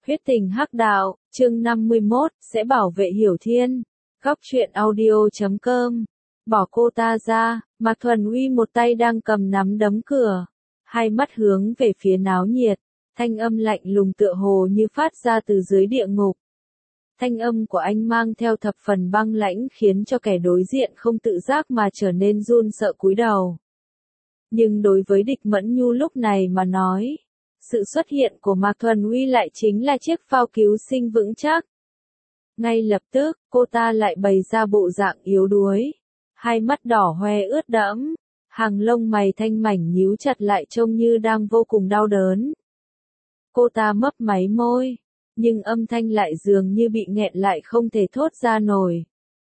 Huyết tình hắc đạo, chương 51, sẽ bảo vệ Hiểu Thiên. Góc truyện audio.com. Bỏ cô ta ra, Mạc Thuần Uy một tay đang cầm nắm đấm cửa, hai mắt hướng về phía náo nhiệt, thanh âm lạnh lùng tựa hồ như phát ra từ dưới địa ngục. Thanh âm của anh mang theo thập phần băng lãnh khiến cho kẻ đối diện không tự giác mà trở nên run sợ cúi đầu. Nhưng đối với Địch Mẫn Nhu lúc này mà nói, sự xuất hiện của Mạc Thuần Uy lại chính là chiếc phao cứu sinh vững chắc. Ngay lập tức, cô ta lại bày ra bộ dạng yếu đuối, hai mắt đỏ hoe ướt đẫm, hàng lông mày thanh mảnh nhíu chặt lại trông như đang vô cùng đau đớn. Cô ta mấp máy môi, nhưng âm thanh lại dường như bị nghẹn lại không thể thốt ra nổi.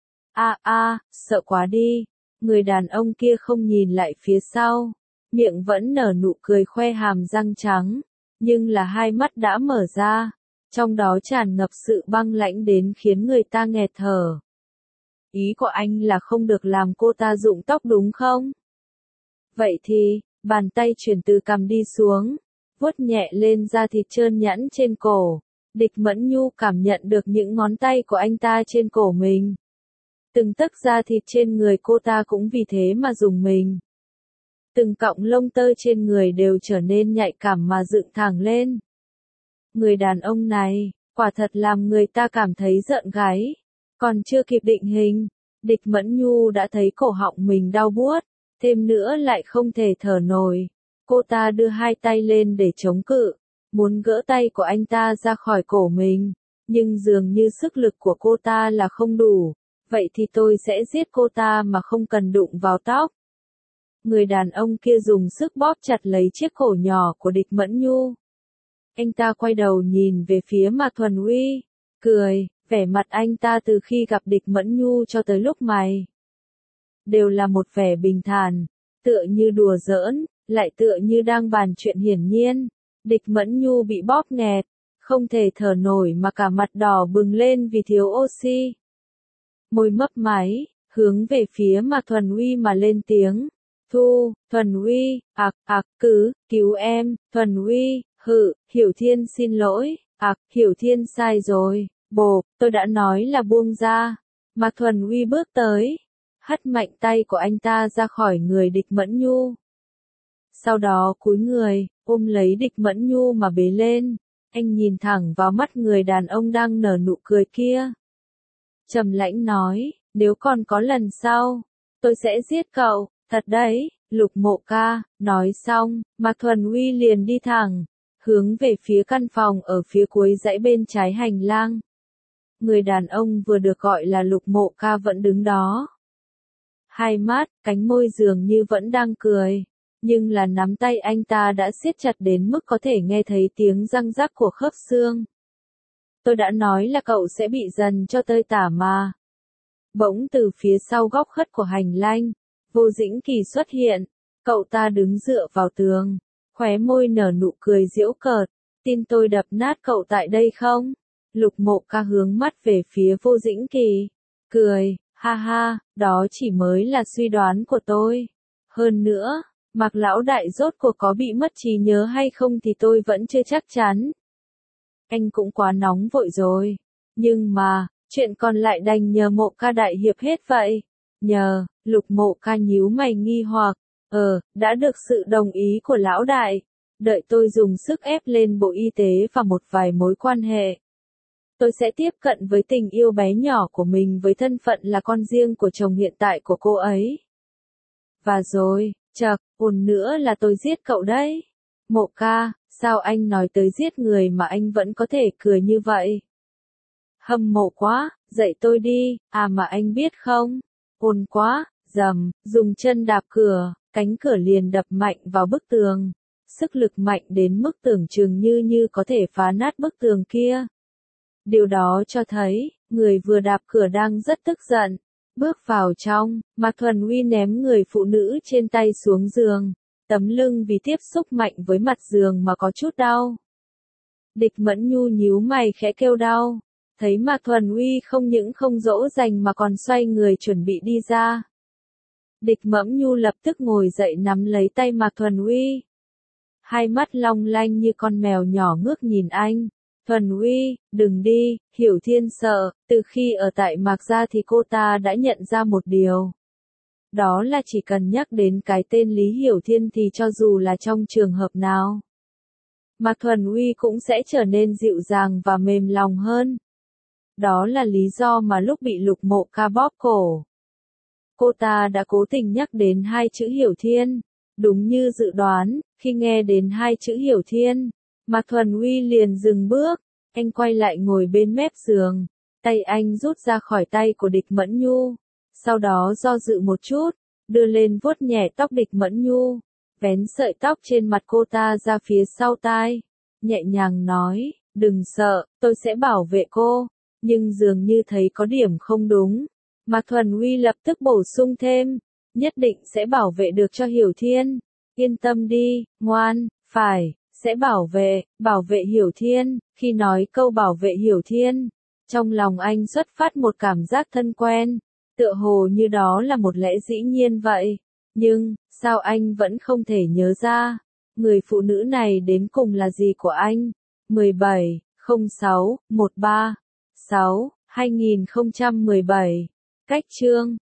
Sợ quá đi. Người đàn ông kia không nhìn lại phía sau, miệng vẫn nở nụ cười khoe hàm răng trắng, nhưng là hai mắt đã mở ra, trong đó tràn ngập sự băng lãnh đến khiến người ta nghẹt thở. Ý của anh là không được làm cô ta rụng tóc đúng không? Vậy thì, bàn tay chuyển từ cằm đi xuống, vuốt nhẹ lên da thịt trơn nhẵn trên cổ. Địch Mẫn Nhu cảm nhận được những ngón tay của anh ta trên cổ mình. Từng tấc da thịt trên người cô ta cũng vì thế mà rùng mình. Từng cọng lông tơ trên người đều trở nên nhạy cảm mà dựng thẳng lên. Người đàn ông này, quả thật làm người ta cảm thấy rợn gáy. Còn chưa kịp định hình, Địch Mẫn Nhu đã thấy cổ họng mình đau buốt, thêm nữa lại không thể thở nổi. Cô ta đưa hai tay lên để chống cự, muốn gỡ tay của anh ta ra khỏi cổ mình, nhưng dường như sức lực của cô ta là không đủ. Vậy thì tôi sẽ giết cô ta mà không cần đụng vào tóc. Người đàn ông kia dùng sức bóp chặt lấy chiếc cổ nhỏ của Địch Mẫn Nhu. Anh ta quay đầu nhìn về phía Mạc Thuần Uy, cười, vẻ mặt anh ta từ khi gặp Địch Mẫn Nhu cho tới lúc này đều là một vẻ bình thản, tựa như đùa giỡn, lại tựa như đang bàn chuyện hiển nhiên. Địch Mẫn Nhu bị bóp nghẹt, không thể thở nổi mà cả mặt đỏ bừng lên vì thiếu oxy. Môi mấp máy, hướng về phía Mạc Thuần Uy mà lên tiếng. Thuần Uy, cứu em, Thuần Uy, Hiểu Thiên xin lỗi, Hiểu Thiên sai rồi, tôi đã nói là buông ra. Mạc Thuần Uy bước tới, hất mạnh tay của anh ta ra khỏi người Địch Mẫn Nhu. Sau đó cúi người, ôm lấy Địch Mẫn Nhu mà bế lên, anh nhìn thẳng vào mắt người đàn ông đang nở nụ cười kia. Trầm lãnh nói, nếu còn có lần sau, tôi sẽ giết cậu, thật đấy, Lục Mộ ca. Nói xong, Mạc Thuần Uy liền đi thẳng, hướng về phía căn phòng ở phía cuối dãy bên trái hành lang. Người đàn ông vừa được gọi là Lục Mộ ca vẫn đứng đó. Hai mắt, cánh môi dường như vẫn đang cười, nhưng là nắm tay anh ta đã siết chặt đến mức có thể nghe thấy tiếng răng rắc của khớp xương. Tôi đã nói là cậu sẽ bị dần cho tơi tả mà. Bỗng từ phía sau góc khuất của hành lang, Vô Dĩnh Kỳ xuất hiện, cậu ta đứng dựa vào tường, khóe môi nở nụ cười giễu cợt, tin tôi đập nát cậu tại đây không? Lục Mộ ca hướng mắt về phía Vô Dĩnh Kỳ, cười, ha ha, đó chỉ mới là suy đoán của tôi. Hơn nữa, Mạc lão đại rốt cuộc có bị mất trí nhớ hay không thì tôi vẫn chưa chắc chắn. Anh cũng quá nóng vội rồi. Nhưng mà, chuyện còn lại đành nhờ Mộ ca đại hiệp hết vậy. Nhờ, Lục Mộ ca nhíu mày nghi hoặc, đã được sự đồng ý của lão đại. Đợi tôi dùng sức ép lên Bộ Y tế và một vài mối quan hệ. Tôi sẽ tiếp cận với tình yêu bé nhỏ của mình với thân phận là con riêng của chồng hiện tại của cô ấy. Và rồi, ồn nữa là tôi giết cậu đấy. Mộ ca, sao anh nói tới giết người mà anh vẫn có thể cười như vậy? Hâm mộ quá, dạy tôi đi, mà anh biết không? Ồn quá, dùng chân đạp cửa, cánh cửa liền đập mạnh vào bức tường. Sức lực mạnh đến mức tưởng chừng như có thể phá nát bức tường kia. Điều đó cho thấy, người vừa đạp cửa đang rất tức giận. Bước vào trong, Mạc Thuần Uy ném người phụ nữ trên tay xuống giường, tấm lưng vì tiếp xúc mạnh với mặt giường mà có chút đau. Địch Mẫn Nhu nhíu mày khẽ kêu đau, thấy Mạc Thuần Uy không những không dỗ dành mà còn xoay người chuẩn bị đi ra. Địch Mẫn Nhu lập tức ngồi dậy nắm lấy tay Mạc Thuần Uy. Hai mắt long lanh như con mèo nhỏ ngước nhìn anh, Thuần Uy, đừng đi, Hiểu Thiên sợ, từ khi ở tại Mạc Gia thì cô ta đã nhận ra một điều. Đó là chỉ cần nhắc đến cái tên Lý Hiểu Thiên thì cho dù là trong trường hợp nào, Mạc Thuần Uy cũng sẽ trở nên dịu dàng và mềm lòng hơn. Đó là lý do mà lúc bị Lục Mộ Ca bóp cổ, cô ta đã cố tình nhắc đến hai chữ Hiểu Thiên. Đúng như dự đoán, khi nghe đến hai chữ Hiểu Thiên, Mạc Thuần Uy liền dừng bước, anh quay lại ngồi bên mép giường, tay anh rút ra khỏi tay của Địch Mẫn Nhu, sau đó do dự một chút, đưa lên vuốt nhẹ tóc Địch Mẫn Nhu, vén sợi tóc trên mặt cô ta ra phía sau tai, nhẹ nhàng nói, đừng sợ, tôi sẽ bảo vệ cô, nhưng dường như thấy có điểm không đúng. Mạc Thuần Uy lập tức bổ sung thêm, nhất định sẽ bảo vệ được cho Hiểu Thiên, yên tâm đi, ngoan, phải, sẽ bảo vệ Hiểu Thiên. Khi nói câu bảo vệ Hiểu Thiên, trong lòng anh xuất phát một cảm giác thân quen, tựa hồ như đó là một lẽ dĩ nhiên vậy, nhưng, sao anh vẫn không thể nhớ ra, người phụ nữ này đến cùng là gì của anh? 17/06/13/6/2017. Cách chương